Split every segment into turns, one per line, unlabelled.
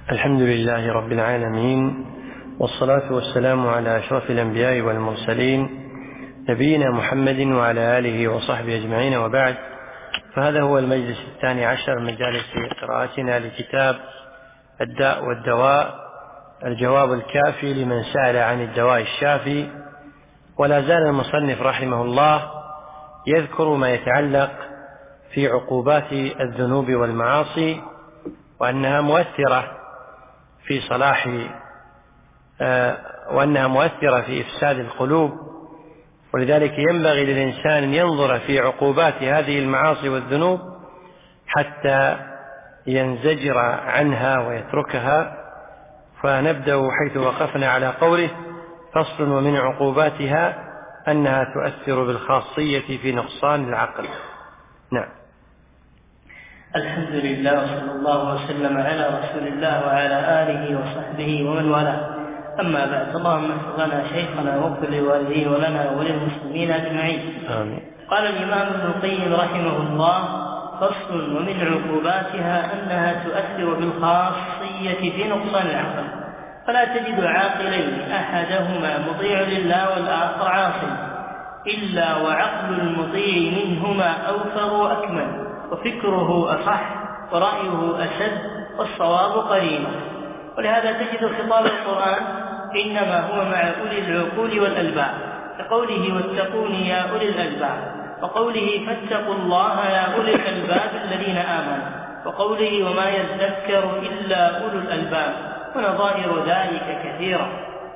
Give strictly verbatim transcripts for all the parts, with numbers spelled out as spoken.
الحمد لله رب العالمين، والصلاة والسلام على أشرف الأنبياء والمرسلين نبينا محمد وعلى آله وصحبه أجمعين، وبعد. فهذا هو المجلس الثاني عشر من مجالس قراءتنا لكتاب الداء والدواء، الجواب الكافي لمن سأل عن الدواء الشافي. ولا زال المصنف رحمه الله يذكر ما يتعلق في عقوبات الذنوب والمعاصي، وأنها مؤثرة في صلاح آه وأنها مؤثرة في إفساد القلوب، ولذلك ينبغي للإنسان أن ينظر في عقوبات هذه المعاصي والذنوب حتى ينزجر عنها ويتركها. فنبدأ حيث وقفنا على قوله: فصل ومن عقوباتها أنها تؤثر بالخاصية في نقصان العقل. نعم.
الحمد لله، وصلى الله وسلم على رسول الله وعلى آله وصحبه ومن والاه. أما بعد، اللهم اغفر لنا شيخنا واغفر لوالديه ولنا وللمسلمين أجمعين.
آمين.
قال الإمام ابن القيم رحمه الله: فصل ومن عقوباتها أنها تؤثر بالخاصية في نقصان العقل، فلا تجد عاقلين أحدهما مطيع لله والآخر عاصي إلا وعقل المطيع منهما أوفر وأكمل، وفكره أصح، ورأيه أشد، والصواب قريب. ولهذا تجد خطاب القرآن إنما هو مع أولي العقول والألباب، كقوله: واتقون يا أولي الألباب، وقوله: فاتقوا الله يا أولي الألباب الذين آمنوا، وقوله: وما يذكر إلا أولو الألباب، ونظائر ذلك كثيرة.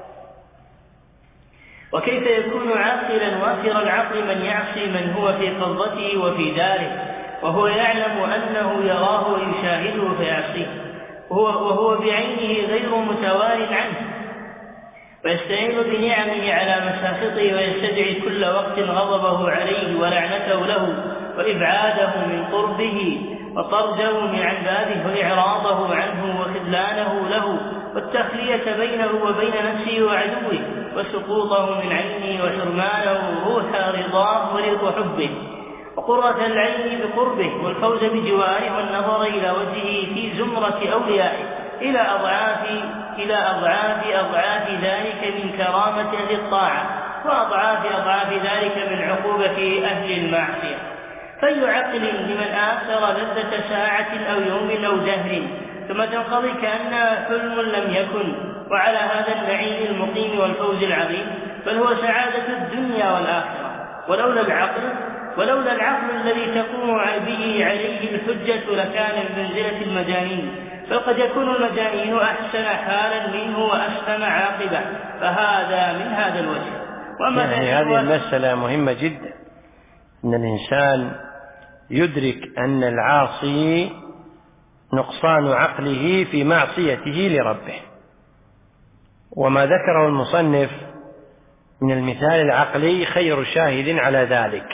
وكيف يكون عاقلا وافر العقل من يعصي من هو في قبضته وفي داره، وهو يعلم أنه يراه ويشاهده فيعصيه، وهو, وهو بعينه غير متوار عنه، ويستعين بنعمه على مساخطه، ويستدعي كل وقت غضبه عليه ولعنته له وإبعاده من قربه وطرده من عن بابه وإعراضه عنه وخذلانه له والتخلية بينه وبين نفسه وعدوه وسقوطه من عينه وحرمانه روح رضاه ورضا حبه وقرة العين بقربه والفوز بجواره والنظر إلى وجهه في زمرة أوليائه إلى أضعاف إلى أضعاف أضعاف ذلك من كرامة أهل الطاعة، وأضعاف أضعاف ذلك من عقوبة أهل المعصية. فأي عقل لمن آثر لذة ساعة أو يوم أو دهر ثم تنقضي كأنها حلم لم يكن، وعلى هذا النعيم المقيم والفوز العظيم، بل هو سعادة الدنيا والآخرة. ولولا العقل ولولا العقل الذي تقوم به عليه الحجة لكان بمنزلة المجانين، بل قد يكون المجانين أحسن حالا منه وأسلم عاقبة، فهذا من هذا الوجه. وأما
يعني هذه المسألة مهمة جدا، أن الإنسان يدرك أن العاصي نقصان عقله في معصيته لربه. وما ذكره المصنف من المثال العقلي خير شاهد على ذلك،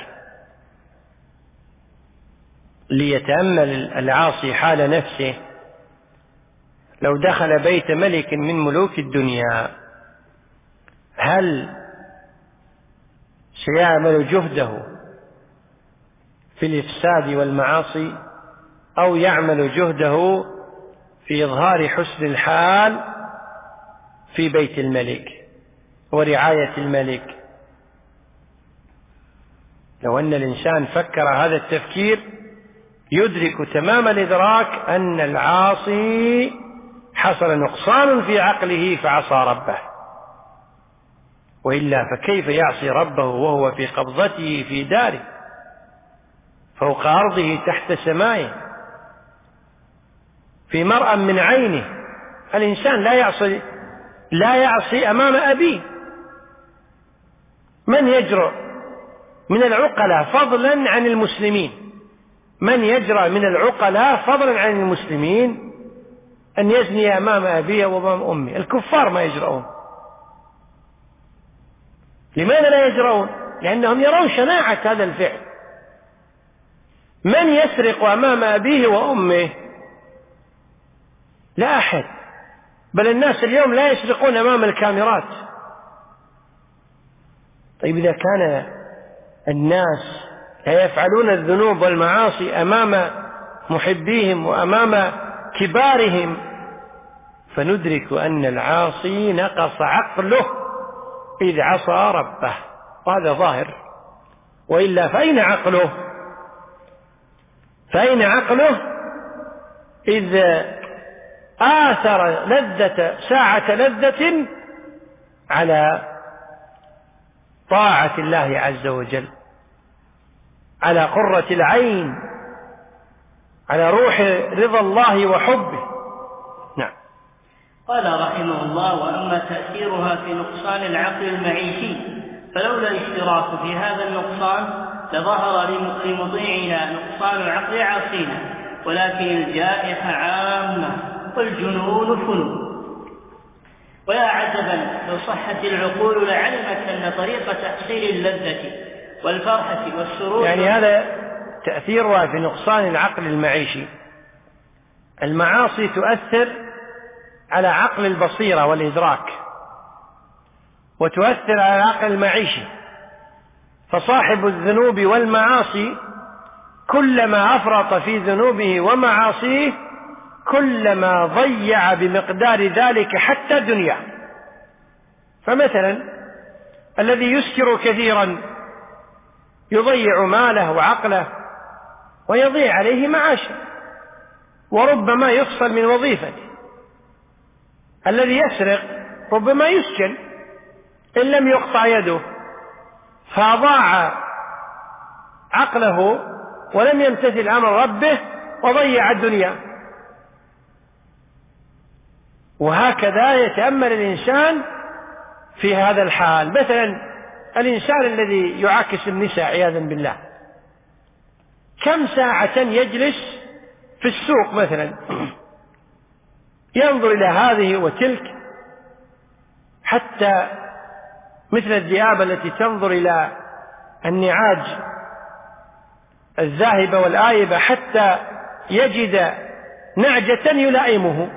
ليتأمل العاصي حال نفسه. لو دخل بيت ملك من ملوك الدنيا، هل سيعمل جهده في الإفساد والمعاصي، أو يعمل جهده في إظهار حسن الحال في بيت الملك ورعاية الملك؟ لو أن الإنسان فكر هذا التفكير يدرك تمام الإدراك أن العاصي حصل نقصان في عقله فعصى ربه، وإلا فكيف يعصي ربه وهو في قبضته في داره فوق أرضه تحت سمائه في مرأى من عينه؟ الإنسان لا يعصي لا يعصي أمام أبيه. من يجرؤ من العقلاء فضلا عن المسلمين من يجرأ من العقلاء فضلا عن المسلمين أن يزني أمام أبيه وأمام أمه؟ الكفار ما يجرؤون. لماذا لا يجرؤون؟ لأنهم يرون شناعة هذا الفعل. من يسرق أمام أبيه وأمه؟ لا أحد، بل الناس اليوم لا يسرقون أمام الكاميرات. طيب إذا كان الناس لا يفعلون الذنوب والمعاصي أمام محبيهم وأمام كبارهم فندرك أن العاصي نقص عقله إذ عصى ربه، وهذا ظاهر، وإلا فأين عقله؟ فأين عقله إذ آثر لذة ساعة لذة على طاعة الله عز وجل، على قرة العين، على روح رضا الله وحبه. نعم.
قال رحمه الله: وأما تأثيرها في نقصان العقل المعيشي فلولا الاشتراك في هذا النقصان لظهر لمطيعنا نقصان العقل عاصينا، ولكن الجائحة عامة والجنون فنون. ويا عجبا لو صحت العقول لعلمت أن طريق تحصيل اللذة والفرحة والسرور،
يعني هذا تأثيرها في نقصان العقل المعيشي. المعاصي تؤثر على عقل البصيرة والإدراك، وتؤثر على العقل المعيشي، فصاحب الذنوب والمعاصي كلما أفرط في ذنوبه ومعاصيه كلما ضيع بمقدار ذلك حتى دنيا. فمثلا الذي يسكر كثيرا يضيع ماله وعقله ويضيع عليه معاشه، وربما يفصل من وظيفته. الذي يسرق ربما يسجن إن لم يقطع يده، فأضاع عقله ولم يمتثل أمر ربه وضيع الدنيا. وهكذا يتأمل الإنسان في هذا الحال. مثلا الإنسان الذي يعاكس النساء عياذا بالله، كم ساعة يجلس في السوق مثلا ينظر إلى هذه وتلك، حتى مثل الذئاب التي تنظر إلى النعاج الذاهبة والآيبة حتى يجد نعجة يلائمه،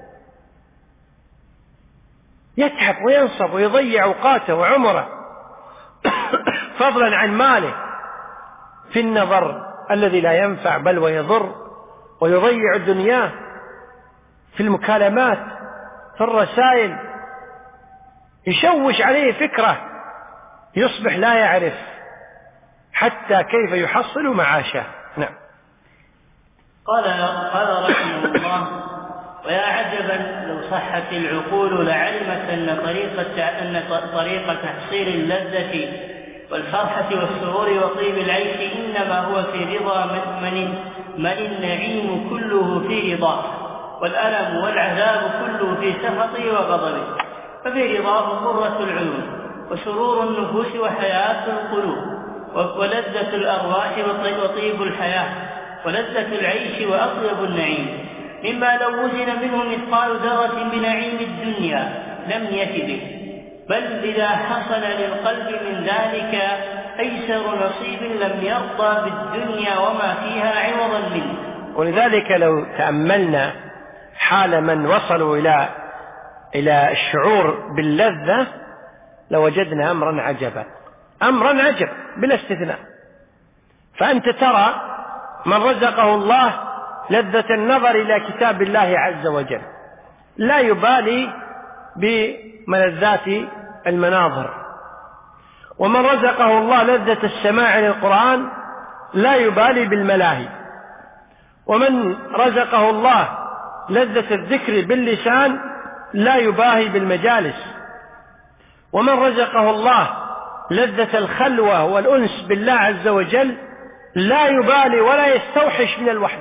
يتعب وينصب ويضيع أوقاته وعمره فضلا عن ماله في النظر الذي لا ينفع بل ويضر، ويضيع الدنيا في المكالمات في الرسائل، يشوش عليه فكره، يصبح لا يعرف حتى كيف يحصل معاشه. نعم.
قال قال رحمه الله: ويا عجبا لو صحت العقول لعلمت أن طريقة أن طريقة تحصيل اللذة والفرحة والسرور وطيب العيش إنما هو في رضا من, من, من النعيم كله في رضاه، والألم والعذاب كله في سخطه وغضبه. ففي رضاه قرة العيون وسرور النفوس وحياة القلوب ولذة الأرواح وطيب الحياة ولذة العيش وأطيب النعيم، مما لو وزن منه مثقال ذرة بنعيم الدنيا لم يف به، بل إذا حصل للقلب من ذلك أيسر نصيب لم يرضى بالدنيا وما فيها عوضا منه.
ولذلك لو تأملنا حال من وصلوا إلى إلى الشعور باللذة لوجدنا أمرا عجبا، أمرا عجب بلا استثناء. فأنت ترى من رزقه الله لذة النظر إلى كتاب الله عز وجل لا يبالي بملذات المناظر، ومن رزقه الله لذة السماع للقرآن لا يبالي بالملاهي، ومن رزقه الله لذة الذكر باللسان لا يباهي بالمجالس، ومن رزقه الله لذة الخلوة والأنس بالله عز وجل لا يبالي ولا يستوحش من الوحي.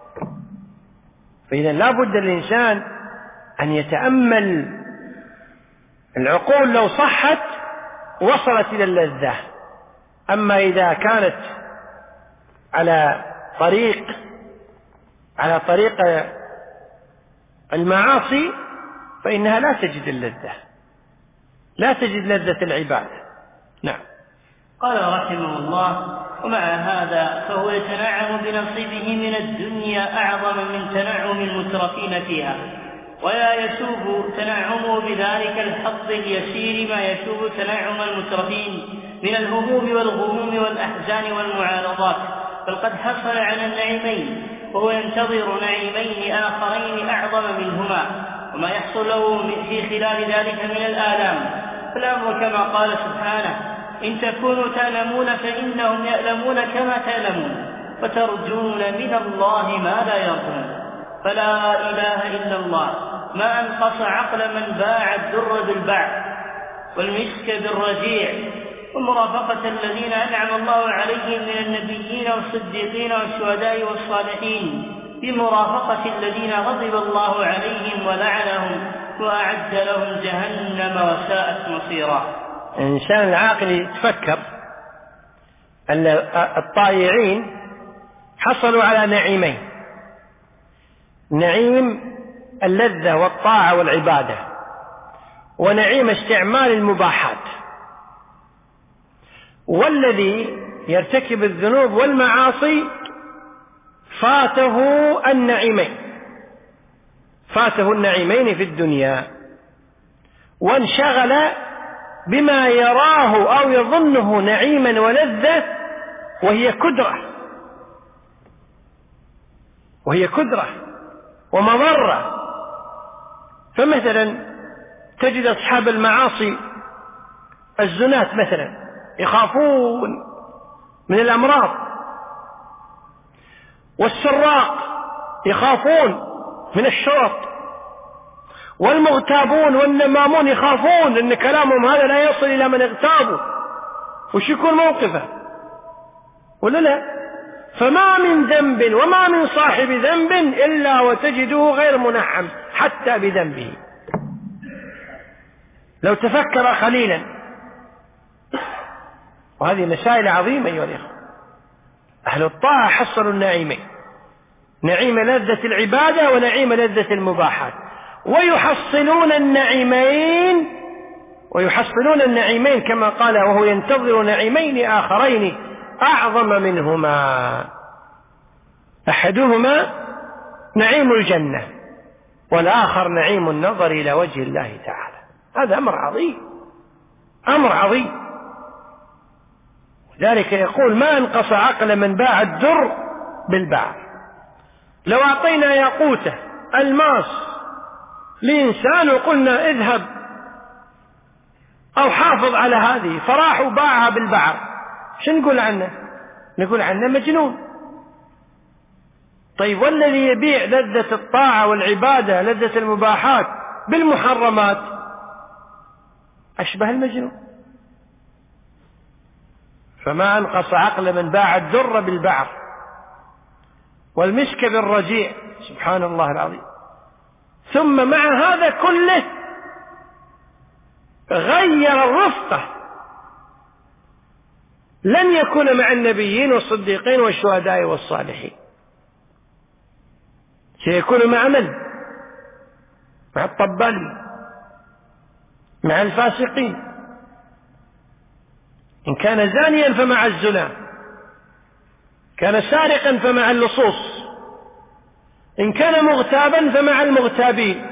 فإذا لا بد الإنسان أن يتأمل. العقول لو صحت وصلت إلى اللذة، أما إذا كانت على طريق على طريق المعاصي فإنها لا تجد اللذة، لا تجد لذة العبادة. نعم.
قال رحمه الله: ومع هذا فهو يتنعم بنصيبه من الدنيا أعظم من تنعم المترفين فيها، ولا يسوب تنعمه بذلك الحظ اليسير ما يسوب تنعم المترفين من الهموم والغموم والأحزان والمعارضات، بل قد حصل على النعيمين وهو ينتظر نعيمين آخرين أعظم منهما، وما يحصل له في خلال ذلك من الآلام. فالأمر كما قال سبحانه: إن تكونوا تعلمون فإنهم يعلمون كما تعلمون فترجون من الله ما لا يرجون. فلا إله إلا الله ما أنقص عقل من باع الدر بالباع والمسك بالرجيع ومرافقة الذين أنعم الله عليهم من النبيين والصديقين والشهداء والصالحين بمرافقة الذين غضب الله عليهم ولعنهم وأعد لهم جهنم وساءت مصيرا.
الإنسان العاقل يتفكر أن الطائعين حصلوا على نعيمين: نعيم اللذة والطاعة والعبادة، ونعيم استعمال المباحات. والذي يرتكب الذنوب والمعاصي فاته النعيمين فاته النعيمين في الدنيا، وانشغل بما يراه أو يظنه نعيما ولذة وهي كدرة وهي كدرة ومضرة. فمثلا تجد أصحاب المعاصي الزنات مثلا يخافون من الأمراض، والسراق يخافون من الشرط، والمغتابون والنمامون يخافون أن كلامهم هذا لا يصل إلى من اغتابوا، وش يكون موقفه ولا لا؟ فما من ذنب وما من صاحب ذنب إلا وتجده غير منعم حتى بذنبه لو تفكر قليلا. وهذه مسائل عظيمة أيها الأخوة. أهل الطاعة حصلوا النعيمين: نعيم لذة العبادة ونعيم لذة المباحات، ويحصلون النعيمين ويحصلون النعيمين كما قال: وهو ينتظر نعيمين آخرين أعظم منهما، أحدهما نعيم الجنة والآخر نعيم النظر إلى وجه الله تعالى. هذا أمر عظيم، أمر عظيم. ذلك يقول: ما أنقص عقل من باع الدر بالباع. لو أعطينا ياقوته الماس لإنسان وقلنا اذهب أو حافظ على هذه، فراح وباعها بالبعر، شو نقول عنه؟ نقول عنه مجنون. طيب والذي يبيع لذة الطاعة والعبادة، لذة المباحات، بالمحرمات أشبه المجنون. فما أنقص عقل من باع الدر بالبعر والمسك بالرجيع. سبحان الله العظيم. ثم مع هذا كله غير الرفقة، لن يكون مع النبيين والصديقين والشهداء والصالحين، سيكون مع من؟ مع الطبالين، مع الفاسقين. إن كان زانيا فمع الزنا، كان سارقا فمع اللصوص، إن كان مغتابا فمع المغتابين،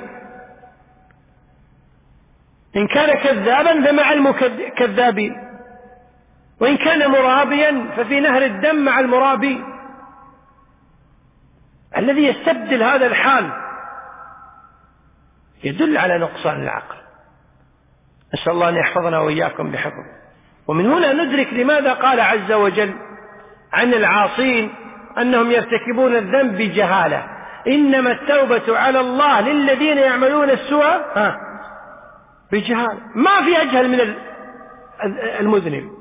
إن كان كذابا فمع الكذابين، وإن كان مرابيا ففي نهر الدم مع المرابين. الذي يستبدل هذا الحال يدل على نقصان العقل. نسأل الله أن يحفظنا وإياكم بحفظه. ومن هنا ندرك لماذا قال عز وجل عن العاصين أنهم يرتكبون الذنب بجهالة: إنما التوبة على الله للذين يعملون السوء بجهالة. ما في أجهل من المذنب،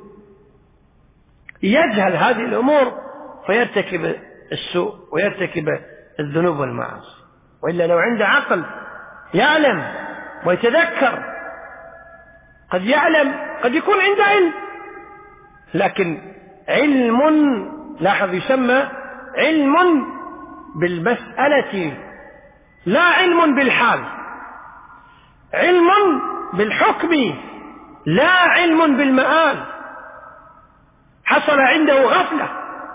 يجهل هذه الأمور فيرتكب السوء ويرتكب الذنوب والمعاصي. وإلا لو عنده عقل يعلم ويتذكر، قد يعلم قد يكون عنده علم، لكن علم، لاحظ، يسمى علم بالمسألة لا علم بالحال، علم بالحكم لا علم بالمآل. حصل عنده غفلة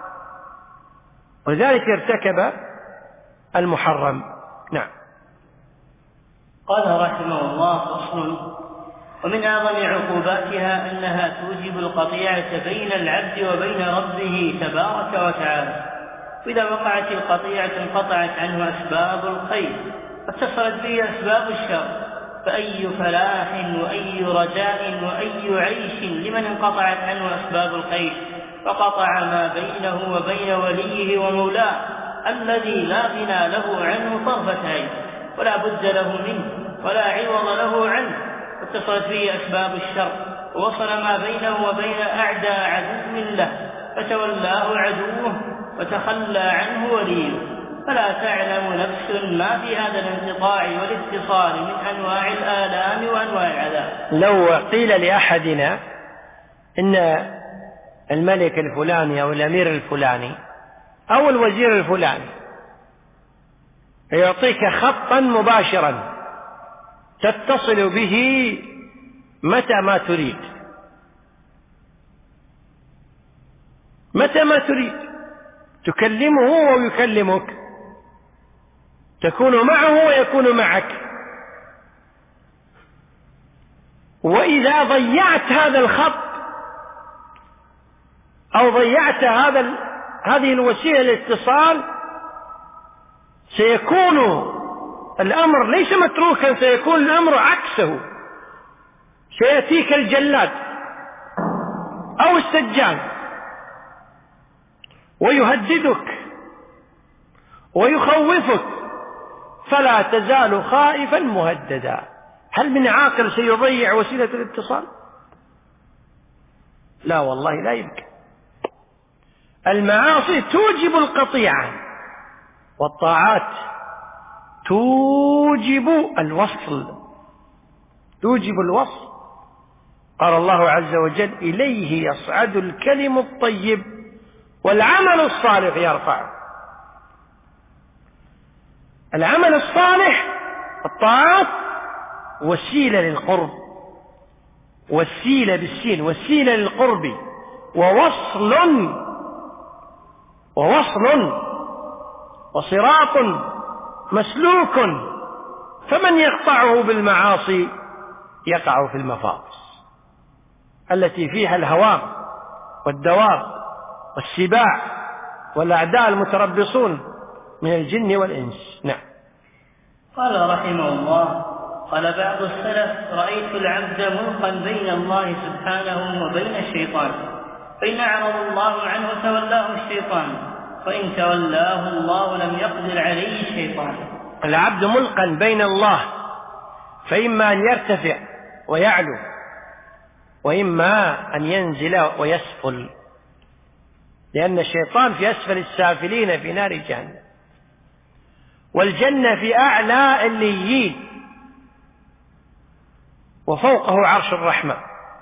ولذلك ارتكب المحرم. نعم.
قال رحمه الله: فصل. ومن أعظم عقوباتها أنها توجب القطيعة بين العبد وبين ربه تبارك وتعالى، وإذا وقعت القطيعة انقطعت عنه أسباب الخير واتصلت به أسباب الشر، فأي فلاح وأي رجاء وأي عيش لمن انقطعت عنه أسباب الخير، فقطع ما بينه وبين وليه ومولاه الذي لا غنى له عنه طرفة عين، ولا بد له منه ولا عوض له عنه. واتصلت به أسباب الشر، ووصل ما بينه وبين أعدى عدو له، فتولاه عدوه وتخلى عنه وليه. فلا تعلم نفس ما في هذا الانقطاع والاتصال من أنواع الآلام وأنواع العذاب.
لو قيل لأحدنا إن الملك الفلاني أو الأمير الفلاني أو الوزير الفلاني يعطيك خطا مباشرا تتصل به متى ما تريد، متى ما تريد تكلمه ويكلمك، تكون معه ويكون معك، وإذا ضيعت هذا الخط أو ضيعت هذا ال... هذه الوسيلة للاتصال سيكون الأمر ليس متروكا، سيكون الأمر عكسه، سيأتيك الجلاد أو السجان ويهددك ويخوفك، فلا تزال خائفا مهددا. هل من عاقل سيضيع وسيلة الاتصال؟ لا والله لا يمكن. المعاصي توجب القطيعة، والطاعات توجب الوصل، توجب الوصل. قال الله عز وجل: إليه يصعد الكلم الطيب والعمل الصالح يرفعه. العمل الصالح الطاعات وسيلة للقرب، وسيلة بالسين، وسيلة للقرب، ووصل ووصل وصراط مسلوك، فمن يقطعه بالمعاصي يقع في المفاصل التي فيها الهوام والدواب والسباع والأعداء المتربصون من الجن والإنس. نعم.
قال رحمه الله: قال بعض السلف: رأيت العبد ملقا بين الله سبحانه وبين الشيطان، فإن أعرض الله عنه تولاه الشيطان، وإن تولاه الله لم يقدر عليه الشيطان.
العبد ملقا بين الله، فإما أن يرتفع ويعلو، وإما أن ينزل ويسفل، لأن الشيطان في أسفل السافلين في نار جهنم، والجنة في أعلى عليين، وفوقه عرش الرحمن.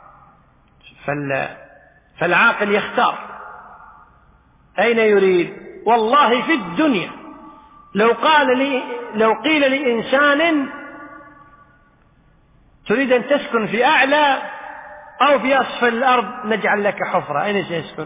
فالعاقل يختار أين يريد. والله في الدنيا لو قال لي لو قيل لإنسان: تريد أن تسكن في أعلى أو في أسفل الأرض نجعل لك حفرة، أين سيسكن؟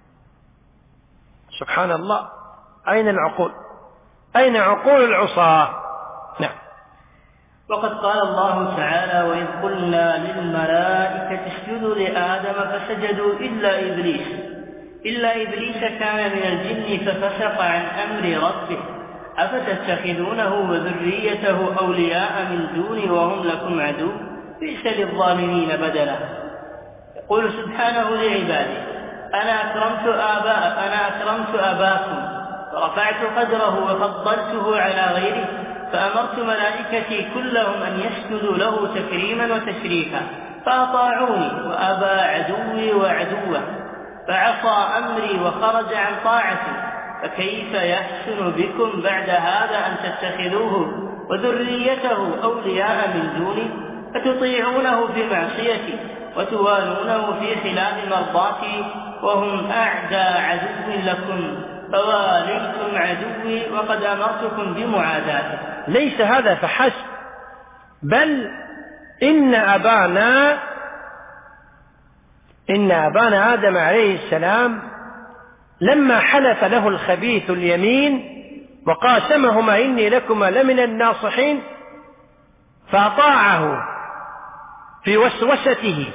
سبحان الله، أين العقول؟ أين عقول العصاة؟ نعم.
وقد قال الله تعالى: وإذ قلنا للملائكة اسجدوا لآدم فسجدوا إلا إبليس إلا إبليس كان من الجن ففسق عن أمر ربه أفتتخذونه وذريته أولياء من دوني وهم لكم عدو بئس للظالمين بدلا. يقول سبحانه لعباده: أنا أكرمت آباء أنا أكرمت آباكم ورفعت قدره وفضلته على غيره، فأمرت ملائكتي كلهم أن يسجدوا له تكريما وتشريفا، فأطاعوني وأبى عدوي وعدوه، فعصى أمري وخرج عن طاعتي، فكيف يحسن بكم بعد هذا أن تتخذوه وذريته أولياء من دوني، فتطيعونه في معصيتي وتوالونه في خلاف مرضاتي، وهم أعدى عدو لكم، فواليتم عدوي وقد أمرتكم بمعاداته.
ليس هذا فحسب، بل إن أبانا إن أبانا آدم عليه السلام لما حلف له الخبيث اليمين وقاسمهما إني لكما لمن الناصحين، فأطاعه في وسوسته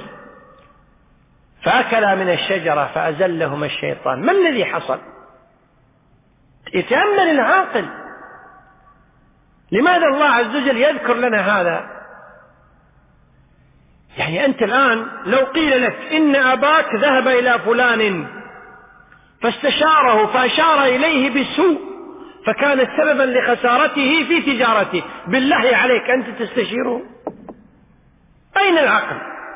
فأكلا من الشجرة فأزلهما الشيطان. ما الذي حصل؟ يتأمل العاقل، لماذا الله عز وجل يذكر لنا هذا؟ يعني أنت الآن لو قيل لك إن أباك ذهب إلى فلان فاستشاره فأشار إليه بالسوء فكانت سببا لخسارته في تجارته، بالله عليك أنت تستشيره؟ أين العقل؟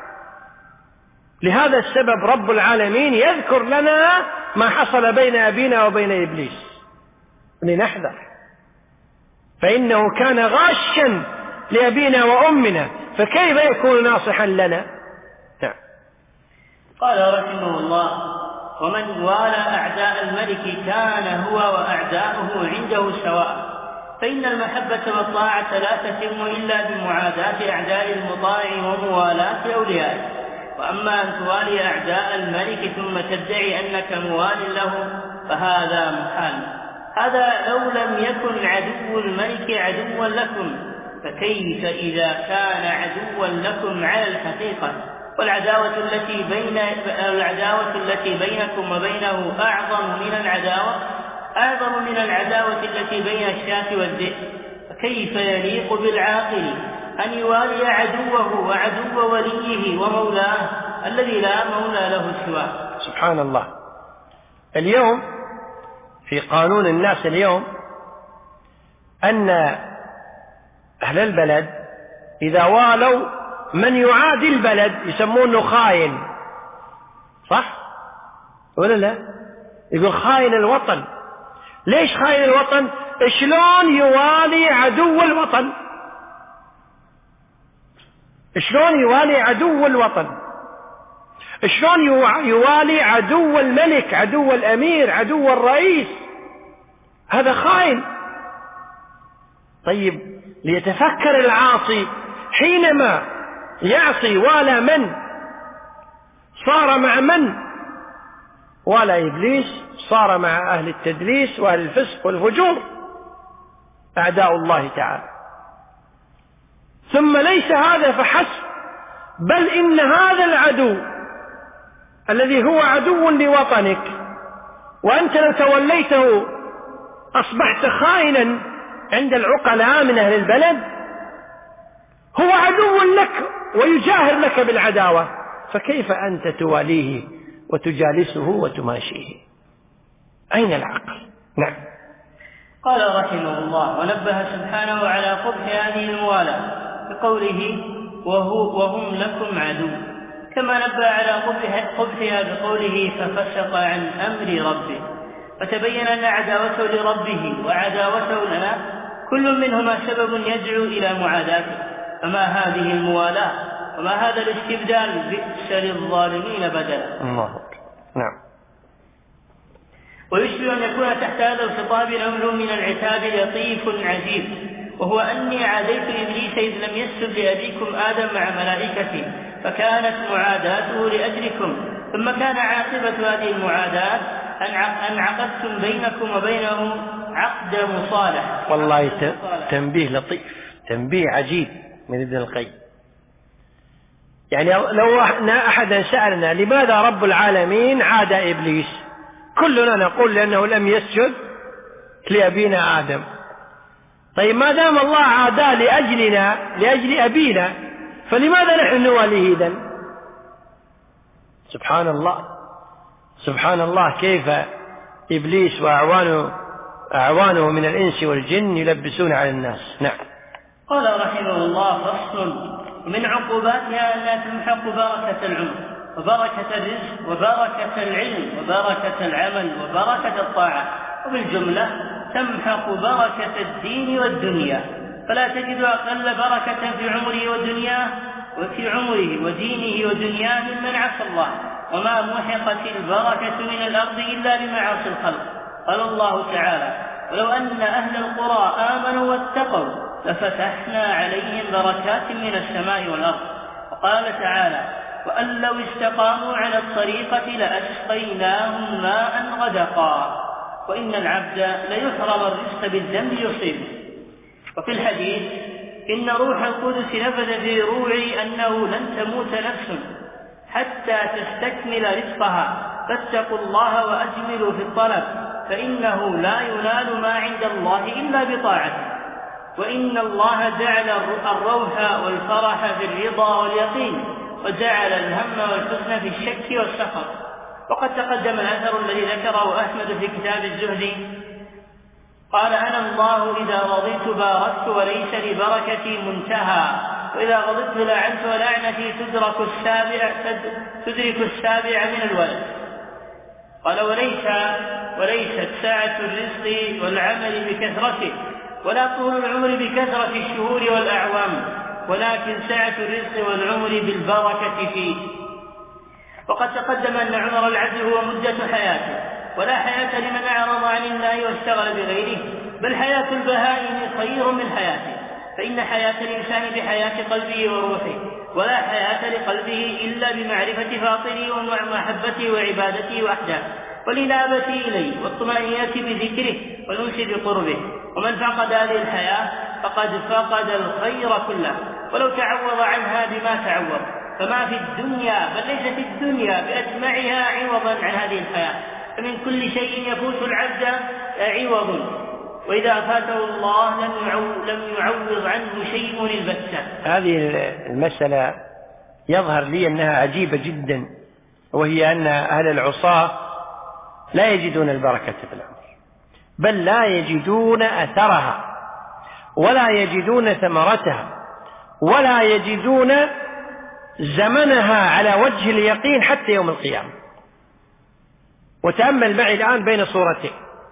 لهذا السبب رب العالمين يذكر لنا ما حصل بين أبينا وبين إبليس لنحذر، فإنه كان غاشا لأبينا وأمنا، فكيف يكون ناصحا لنا؟ نعم.
قال رحمه الله: ومن والى أعداء الملك كان هو وأعداؤه عنده سواء، فإن المحبة والطاعة لا تتم إلا بمعاداة أعداء المطاع وموالاة أوليائه. وأما أن توالي أعداء الملك ثم تدعي أنك موال له فهذا محال، هذا لو لم يكن عدو الملك عدوا لكم، فكيف إذا كان عدوا لكم على الحقيقة؟ والعداوة التي بين العداوة التي بينكم وبينه أعظم من العداوة أعظم من العداوة التي بين الشاة والذئب، فكيف يليق بالعاقل أن يوالي عدوه وعدو وليه ومولاه الذي لا مولى له سواه؟
سبحان الله. اليوم في قانون الناس اليوم أن أهل البلد إذا والوا من يعادي البلد يسمونه خاين، صح ولا لا؟ يقول خاين الوطن. ليش خاين الوطن؟ شلون يوالي عدو الوطن؟ شلون يوالي عدو الوطن؟ شلون يوالي عدو الملك، عدو الأمير، عدو الرئيس؟ هذا خاين. طيب ليتفكر العاصي حينما يعصي والى من؟ صار مع من؟ والى إبليس، صار مع أهل التدليس وأهل الفسق والفجور، أعداء الله تعالى. ثم ليس هذا فحسب، بل إن هذا العدو الذي هو عدو لوطنك وأنت لو توليته أصبحت خائنا عند العقلاء من أهل البلد، هو عدو لك ويجاهر لك بالعداوة، فكيف أنت تواليه وتجالسه وتماشيه؟ أين العقل؟ نعم.
قال رحمه الله: ونبه سبحانه على قبح هذه الموالاة بقوله: وهو وهم لكم عدو، كما نبه على قبحها بقوله: ففسق عن أمر ربه. فتبين أن عداوته لربه وعداوته لنا كل منهما سبب يدعو إلى معاداته، فما هذه الموالاة وما هذا الاستبدال؟ بئس للظالمين بدلا.
الله. نعم.
ويشبه أن يكون تحت هذا الخطاب أمر من العتاب لطيف عجيب، وهو أني عاديت إبليس إذ لم يسجد لأبيكم آدم مع ملائكته، فكانت معاداته لأجلكم، ثم كان عاقبة هذه المعاداة أن عقدتم بينكم وبينه عقد مصالح.
والله تنبيه لطيف، تنبيه عجيب من ابن القيم. يعني لو أحدا سألنا لماذا رب العالمين عاد إبليس، كلنا نقول لأنه لم يسجد لأبينا آدم. طيب ما دام الله عاداه لأجلنا لأجل أبينا، فلماذا نحن نواليه إذن؟ سبحان الله، سبحان الله، كيف إبليس وأعوانه أعوانه من الإنس والجن يلبسون على الناس. نعم.
قال رحمه الله: فصل: من عقوباتها أنها تمحق بركة العمر وبركة الرزق وبركة العلم وبركة العمل وبركة الطاعة، وبالجملة تمحق بركة الدين والدنيا، فلا تجد أقل بركة في عمره ودنياه وفي عمره ودينه ودنياه ممن عصى الله، وما محقت البركة من الأرض إلا بمعاصي الخلق. قال الله تعالى: ولو أن أهل القرى آمنوا واتقوا لفتحنا عليهم بركات من السماء والأرض. وقال تعالى: وأن لو استقاموا على الطريقة لأسقيناهم ماء غدقا. وإن العبد ليحرم الرزق بالذنب يصيبه. وفي الحديث: إن روح القدس نفذ في روعي أنه لن تموت نفس حتى تستكمل رزقها، فاتقوا الله وأجملوا في الطلب، فإنه لا ينال ما عند الله إلا بطاعته. وإن الله جعل الروح والفرح في الرضا واليقين، وجعل الهم والحزن في الشك والسخط. وقد تقدم الأثر الذي ذكره أحمد في كتاب الزهد، قال: أنا الله إذا رضيت باركت وليس لبركتي منتهى، وإذا غضبت لعنت ولعنتي تدرك السابع تدرك السابع من الولد. قال: وليس وليست سعة الرزق والعمل بكثرته، ولا طول العمر بكثرة الشهور والأعوام، ولكن سعة الرزق والعمر بالبركة فيه. وقد تقدم أن عمر العبد هو مدة حياته، ولا حياة لمن أعرض عن الله واشتغل بغيره، بل حياة البهائم خير من حياته، فإن حياة الإنسان بحياة قلبه وروحه، ولا حياة لقلبه إلا بمعرفة فاطره ومحبته وعبادته وحده، والإنابة إليه، والطمأنينة بذكره، والأنس بقربه. ومن فقد هذه الحياة فقد فقد الخير كله، ولو تعوض عنها بما تعوض، فما في الدنيا، بل ليس في الدنيا بأجمعها عوضا عن هذه الحياة، فمن كل شيء يفوت العبد عوض، وإذا فاته الله لم يعوض عنه شيء البتة.
هذه المسألة يظهر لي أنها عجيبة جدا، وهي أن أهل العصاة لا يجدون البركة في الأمر، بل لا يجدون أثرها، ولا يجدون ثمرتها، ولا يجدون زمنها على وجه اليقين حتى يوم القيامة. وتأمل معي الآن بين صورتين،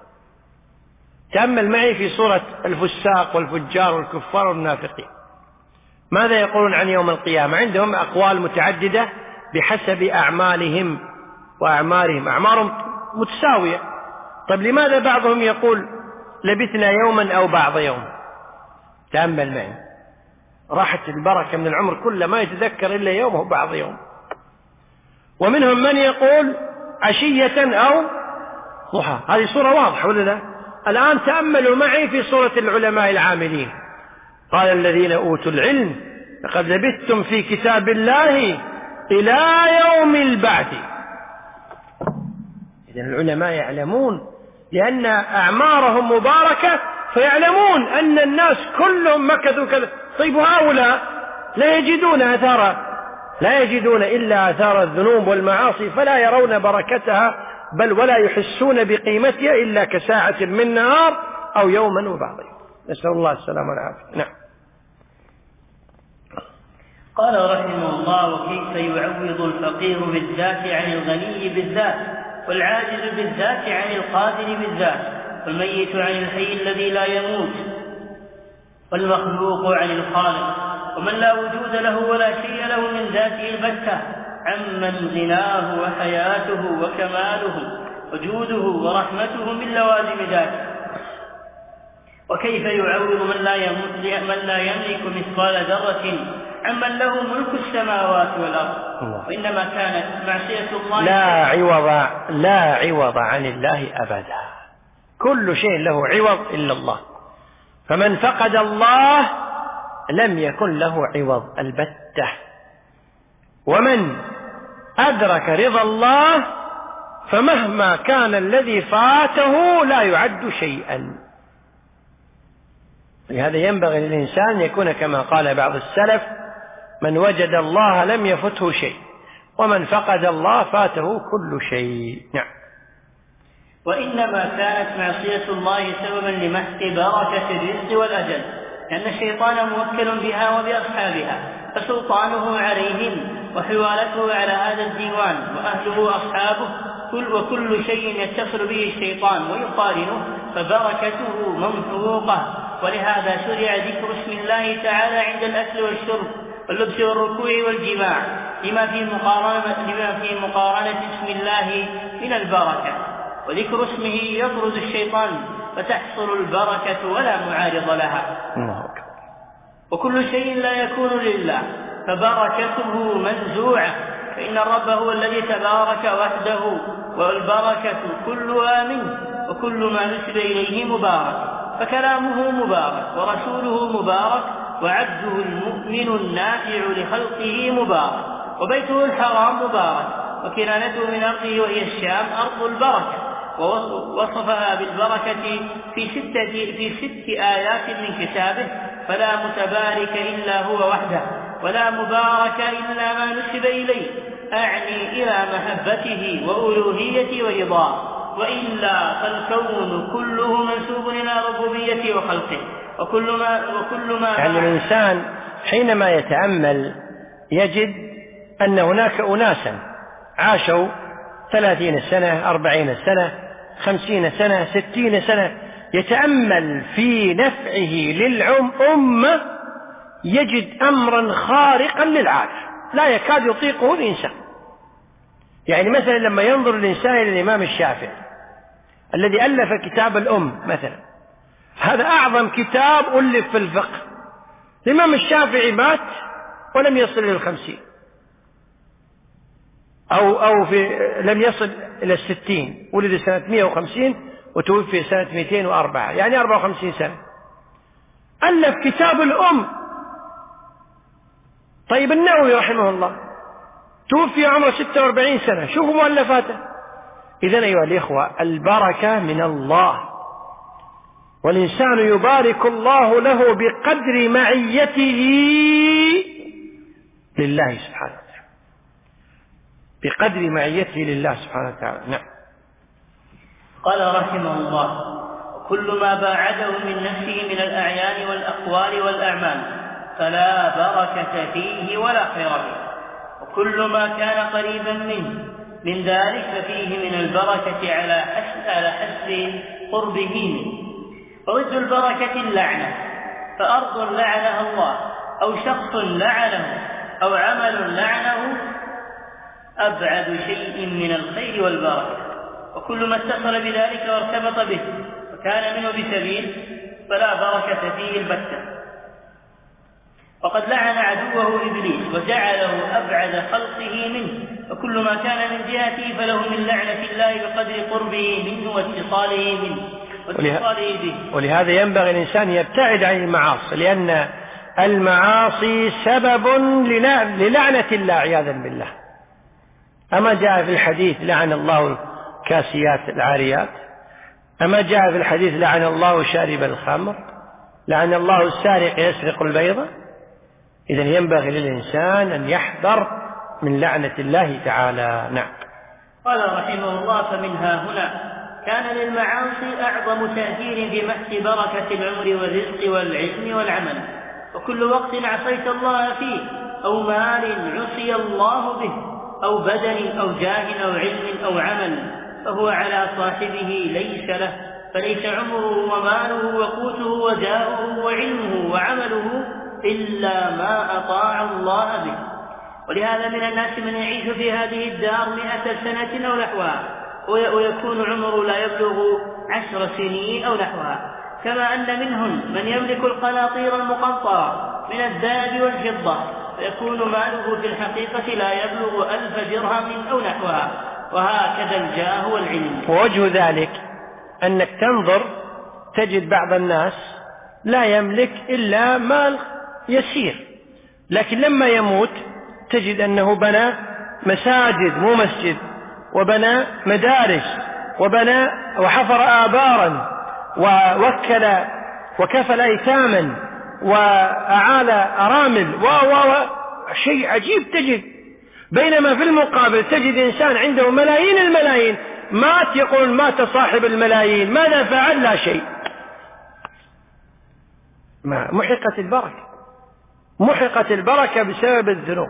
تأمل معي في صورة الفساق والفجار والكفار والمنافقين، ماذا يقولون عن يوم القيامة؟ عندهم أقوال متعددة بحسب أعمالهم وأعمارهم، أعمارهم متساوية. طيب لماذا بعضهم يقول لبثنا يوما أو بعض يوم؟ تأمل معي، راحت البركة من العمر كله ما يتذكر إلا يوم أو بعض يوم. ومنهم من يقول عشية أو ضحى، هذه صورة واضحة ولا لا؟ الآن تأملوا معي في صورة العلماء العاملين، قال الذين أوتوا العلم لقد لبثتم في كتاب الله إلى يوم البعث. إذن العلماء يعلمون، لأن أعمارهم مباركة، فيعلمون أن الناس كلهم مكثوا كذا. طيب هؤلاء لا يجدون أثارا، لا يجدون إلا آثار الذنوب والمعاصي، فلا يرون بركتها، بل ولا يحسون بقيمتها إلا كساعة من نهار أو يوما وبعض يوم. نسأل الله السلامة والعافية. نعم.
قال رحمه الله: وكيف يعوض الفقير بالذات عن الغني بالذات، والعاجز بالذات عن القادر بالذات، والميت عن الحي الذي لا يموت، والمخلوق عن الخالق، ومن لا وجود له ولا شيء له من ذاته البتة، عمن غناه وحياته وكماله وجوده ورحمته من لوازم ذاته. وكيف يعوض من لا يملك, من لا يملك مثقال ذرة عمن له ملك السماوات والأرض، وإنما كانت معصية الله
لا عوض لا عوض عن الله أبدا، كل شيء له عوض إلا الله، فمن فقد الله لم يكن له عوض البتة، ومن أدرك رضا الله فمهما كان الذي فاته لا يعد شيئا. لهذا ينبغي للإنسان يكون كما قال بعض السلف: من وجد الله لم يفته شيء، ومن فقد الله فاته كل شيء. نعم.
وإنما كانت معصية الله سببا لمحق بركة الرزق والأجل، لأن الشيطان موكل بها وبأصحابها، فسلطانه عليهم وحوالته على هذا الديوان وأهله أصحابه، كل وكل شيء يتصل به الشيطان ويقارنه فبركته ممحوقة. ولهذا شرع ذكر اسم الله تعالى عند الأكل والشرب واللبس والركوع والجماع، لما في مقارنة, لما في مقارنة اسم الله من البركة، وذكر اسمه يطرد الشيطان فتحصل البركة ولا معارض لها. وكل شيء لا يكون لله فبركته منزوعة، فإن الرب هو الذي تبارك وحده، والبركة كلها منه، وكل ما نسب إليه مبارك، فكلامه مبارك ورسوله مبارك وعبده المؤمن النافع لخلقه مبارك، وبيته الحرام مبارك، وكنانته من أرضه وهي الشام أرض البركة، ووصفها بالبركة في ستة, في ست آيات من كتابه: فلا متبارك إلا هو وحده، ولا مبارك إلا ما نسب إليه، أعني إلى محبته وألوهيته ورضاه، وإلا فالكون كله منسوب إلى ربوبيته وخلقه. وكل ما, وكل ما
يعني الإنسان حينما يتأمل يجد أن هناك أناسا عاشوا ثلاثين سنة، أربعين سنة، خمسين سنة، ستين سنة، يتأمل في نفعه للأمة يجد أمرا خارقا للعادة لا يكاد يطيقه الإنسان. يعني مثلا لما ينظر الإنسان إلى الإمام الشافعي الذي ألف كتاب الأم مثلا، هذا أعظم كتاب ألف في الفقه. الإمام الشافعي مات ولم يصل إلى الخمسين، أو, أو في لم يصل إلى الستين، ولد سنة مئة وخمسين وتوفي سنة مئتين وأربعة، يعني أربعة وخمسين سنة، ألف كتاب الأم. طيب النووي رحمه الله توفي عمره ستة وأربعين سنة، شوفوا مؤلفاته. إذن أيها الإخوة البركة من الله، والإنسان يبارك الله له بقدر معيته لله سبحانه وتعالى، بقدر معيته لله سبحانه وتعالى. نعم.
قال رحمه الله: كل ما باعده من نفسه من الأعيان والأقوال والأعمال فلا بركة فيه ولا خير فيه، وكل ما كان قريبا منه من ذلك ففيه من البركة على حسب, على حسب قربه منه. وضد البركة اللعنة، فأرض لعنها الله أو شخص لعنه أو عمل لعنه أبعد شيء من الخير والبركة، وكل ما اتصل بذلك وارتبط به وكان منه بسبيل فلا بركة فيه البتة. وقد لعن عدوه إبليس وجعله أبعد خلقه منه، وكل ما كان من جهته فله من لعنة الله بقدر قربه منه واتصاله منه واتصاله به.
ولهذا ينبغي الإنسان يبتعد عن المعاصي، لأن المعاصي سبب للعنة الله عياذا بالله. أما جاء في الحديث لعن الله الكاسيات العاريات، أما جاء في الحديث لعن الله شارب الخمر، لعن الله السارق يسرق البيضة. إذن ينبغي للإنسان أن يحذر من لعنة الله تعالى. نعم.
قال رحمه الله: فمنها هنا كان للمعاصي أعظم تأثير في محس بركة العمر والرزق والعلم والعمل، وكل وقت عصيت الله فيه أو مال عصي الله به أو بدن أو جاه أو علم أو عمل فهو على صاحبه ليس له، فليس عمره وماله وقوته وجاهه وعلمه وعمله إلا ما أطاع الله به. ولهذا من الناس من يعيش في هذه الدار مئة سنة أو نحوها ويكون عمره لا يبلغ عشر سنين أو نحوها، كما أن منهم من يملك القناطير المقنطرة من الذهب والفضة ويكون ماله في الحقيقة لا يبلغ ألف درهم أو نحوها، وهكذا الجاه والعلم.
ووجه ذلك أنك تنظر تجد بعض الناس لا يملك إلا مال يسير، لكن لما يموت تجد أنه بنى مساجد مو مسجد، وبنى مدارس، وبنى وحفر آبارا، ووكل وكفل أيتاما، وأعال أرامل، و شيء عجيب تجد. بينما في المقابل تجد إنسان عنده ملايين الملايين مات يقول مات صاحب الملايين، ماذا فعل؟ لا شيء. محقت البركة، محقت البركة بسبب الذنوب،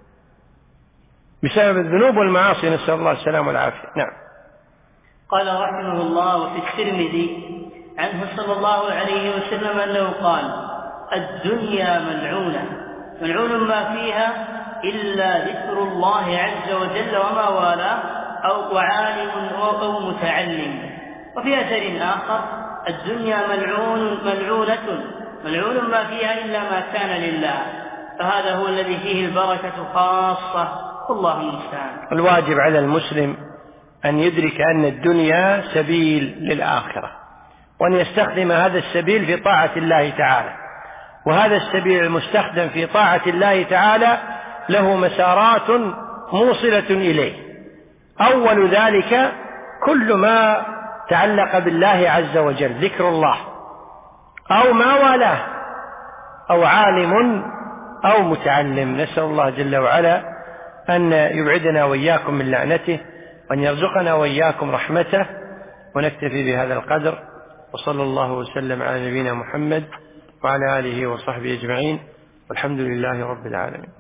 بسبب الذنوب والمعاصي، نسأل الله السلامة والعافية. نعم.
قال رحمه الله: وفي الترمذي عنه صلى الله عليه وسلم أنه قال: الدنيا ملعونة، ملعون ما فيها إلا ذكر الله عز وجل وما والاه أو وعالم أو متعلم. وفي أثر آخر: الدنيا ملعون ملعونة ملعون ما فيها إلا ما كان لله، فهذا هو الذي فيه البركة خاصة، والله المستعان.
الواجب على المسلم أن يدرك أن الدنيا سبيل للآخرة، وأن يستخدم هذا السبيل في طاعة الله تعالى، وهذا السبيل المستخدم في طاعة الله تعالى له مسارات موصلة إليه. أول ذلك كل ما تعلق بالله عز وجل، ذكر الله أو ما والاه أو عالم أو متعلم. نسأل الله جل وعلا أن يبعدنا وإياكم من لعنته، وأن يرزقنا وإياكم رحمته. ونكتفي بهذا القدر، وصلى الله وسلم على نبينا محمد وعلى آله وصحبه أجمعين، والحمد لله رب العالمين.